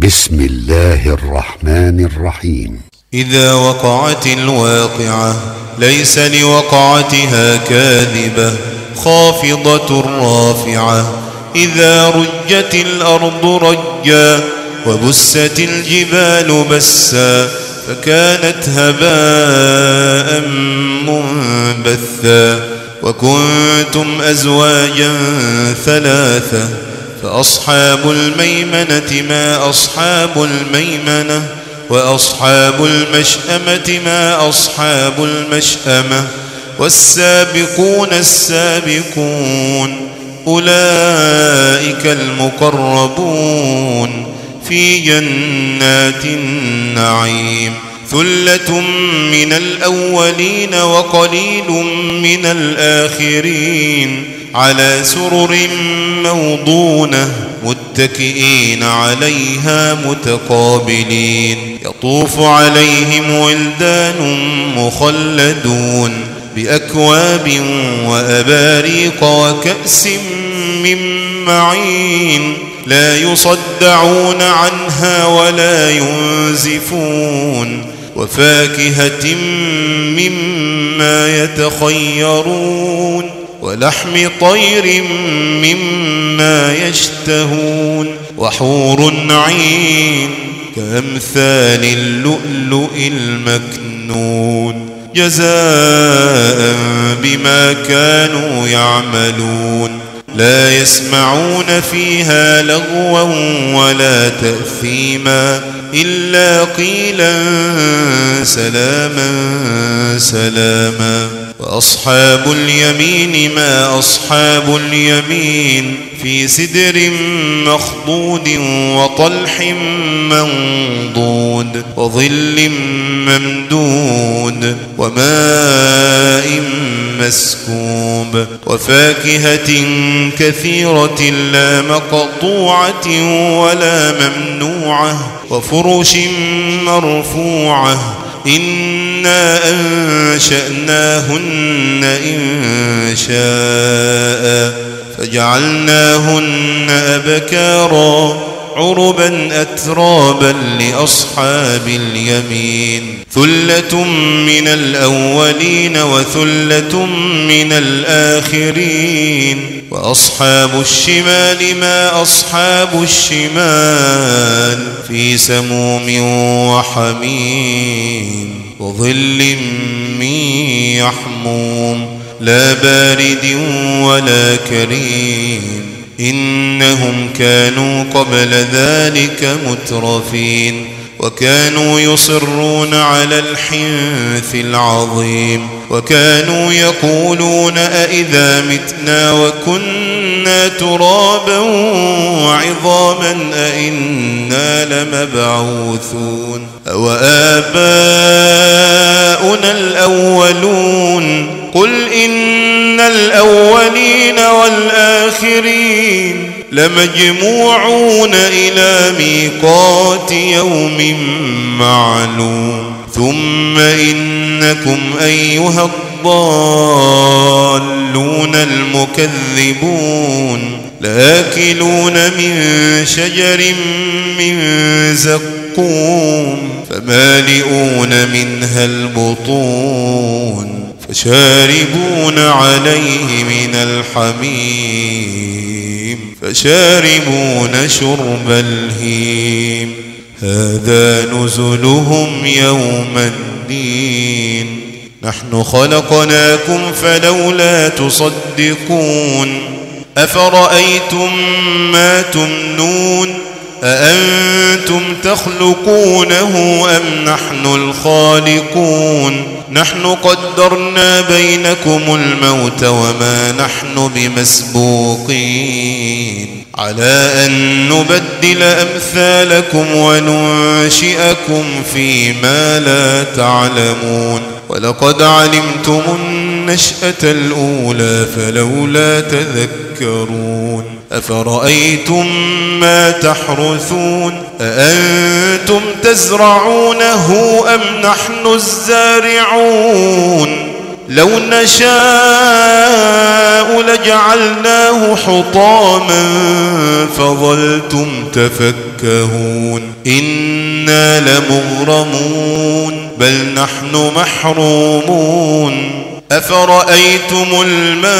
بسم الله الرحمن الرحيم. إذا وقعت الواقعة ليس لوقعتها كاذبة خافضة رافعة. إذا رجت الأرض رجا وبست الجبال بسا فكانت هباء منبثا. وكنتم أزواجا ثلاثة فأصحاب الميمنة ما أصحاب الميمنة وأصحاب المشأمة ما أصحاب المشأمة. والسابقون السابقون أولئك المقربون في جنات النعيم. ثلة من الأولين وقليل من الآخرين على سرر موضونة متكئين عليها متقابلين. يطوف عليهم ولدان مخلدون بأكواب وأباريق وكأس من معين لا يصدعون عنها ولا ينزفون. وفاكهة مما يتخيرون ولحم طير مما يشتهون. وحور عين كأمثال اللؤلؤ المكنون جزاء بما كانوا يعملون. لا يسمعون فيها لغوا ولا تأثيما إلا قيلا سلاما سلاما. وأصحاب اليمين ما أصحاب اليمين في سدر مخضود وطلح منضود وظل ممدود وماء مسكوب. وفاكهة كثيرة لا مقطوعة ولا ممنوعة وفرش مرفوعة. إنا أنشأناهن إنشاء فجعلناهن أبكارا عربا أترابا لأصحاب اليمين. ثلة من الأولين وثلة من الآخرين. وأصحاب الشمال ما أصحاب الشمال في سموم وحميم وظل من يحموم لا بارد ولا كريم. إنهم كانوا قبل ذلك مترفين وكانوا يصرون على الحنث العظيم. وكانوا يقولون أئذا متنا وكنا ترابا وعظاما أئنا لمبعوثون أوآباؤنا الأولون. قل إن الأولين والآخرين لمجموعون إلى ميقات يوم معلوم. ثم إنكم أيها الضالون المكذبون لآكلون من شجر من زقوم فمالئون منها البطون فشاربون عليه من الحميم فشاربون شرب الهيم. هذا نزلهم يوم الدين. نحن خلقناكم فلولا تصدقون. أفرأيتم ما تمنون أأنتم تخلقونه أم نحن الخالقون. نحن قدرنا بينكم الموت وما نحن بمسبوقين على أن نبدل أمثالكم وننشئكم فيما لا تعلمون. ولقد علمتم النشأة الأولى فلولا تذكرون. أفرأيتم ما تحرثون أأنتم تزرعونه أم نحن الزارعون. لو نشاء لجعلناه حطاما فظلتم تفكرون. فكهون إنا لمغرمون بل نحن محرومون أفرأيتم الماء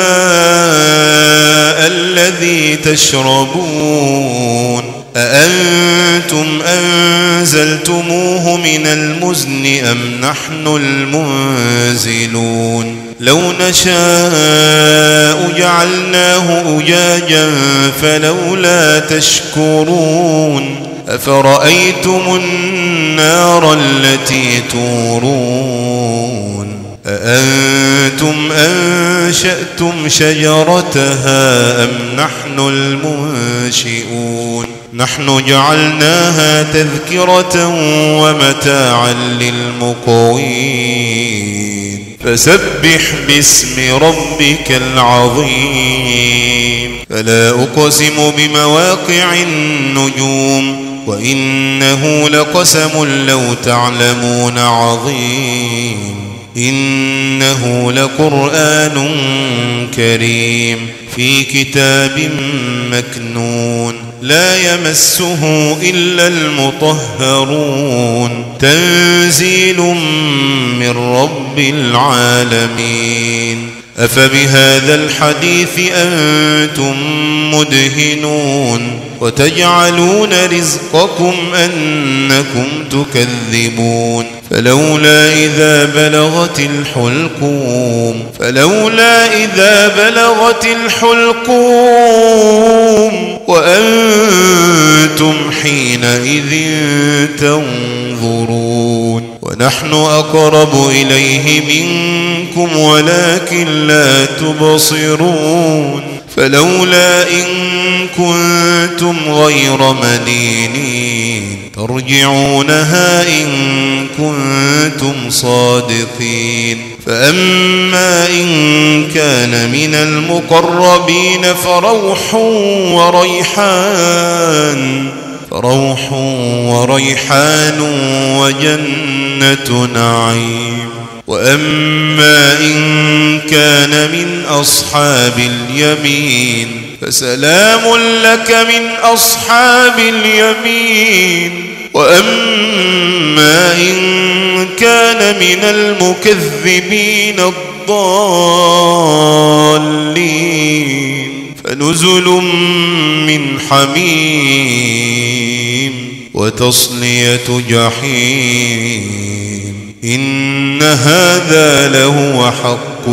الذي تشربون أأنتم أنزلتموه من المزن أم نحن المنزلون لو نشاء جعلناه أجاجا فلولا تشكرون أفرأيتم النار التي تورون أأنتم أنشأتم شجرتها أم نحن المنشئون نحن جعلناها تذكرة ومتاعا للمقوين فسبح باسم ربك العظيم فلا أقسم بمواقع النجوم وإنه لقسم لو تعلمون عظيم إنه لقرآن كريم في كتاب مكنون لا يمسه إلا المطهرون تنزيل من رب العالمين أفبهذا الحديث أنتم مدهنون وتجعلون رزقكم أنكم تكذبون فلولا إذا بلغت الحلقوم وأنتم حينئذ تنظرون ونحن أقرب إليه منكم ولكن لا تبصرون فلولا إن كنتم غير مدينين ترجعونها إن كنتم صادقين فأما إن كان من المقربين فروح وريحان وجنة نعيم وأما إن كان من أصحاب اليمين فسلام لك من أصحاب اليمين وأما إن كان من المكذبين الضالين فنزل من حميم وتصلية جحيم إن هذا لهو حق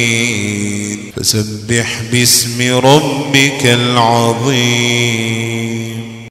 اليقين فسبح باسم ربك العظيم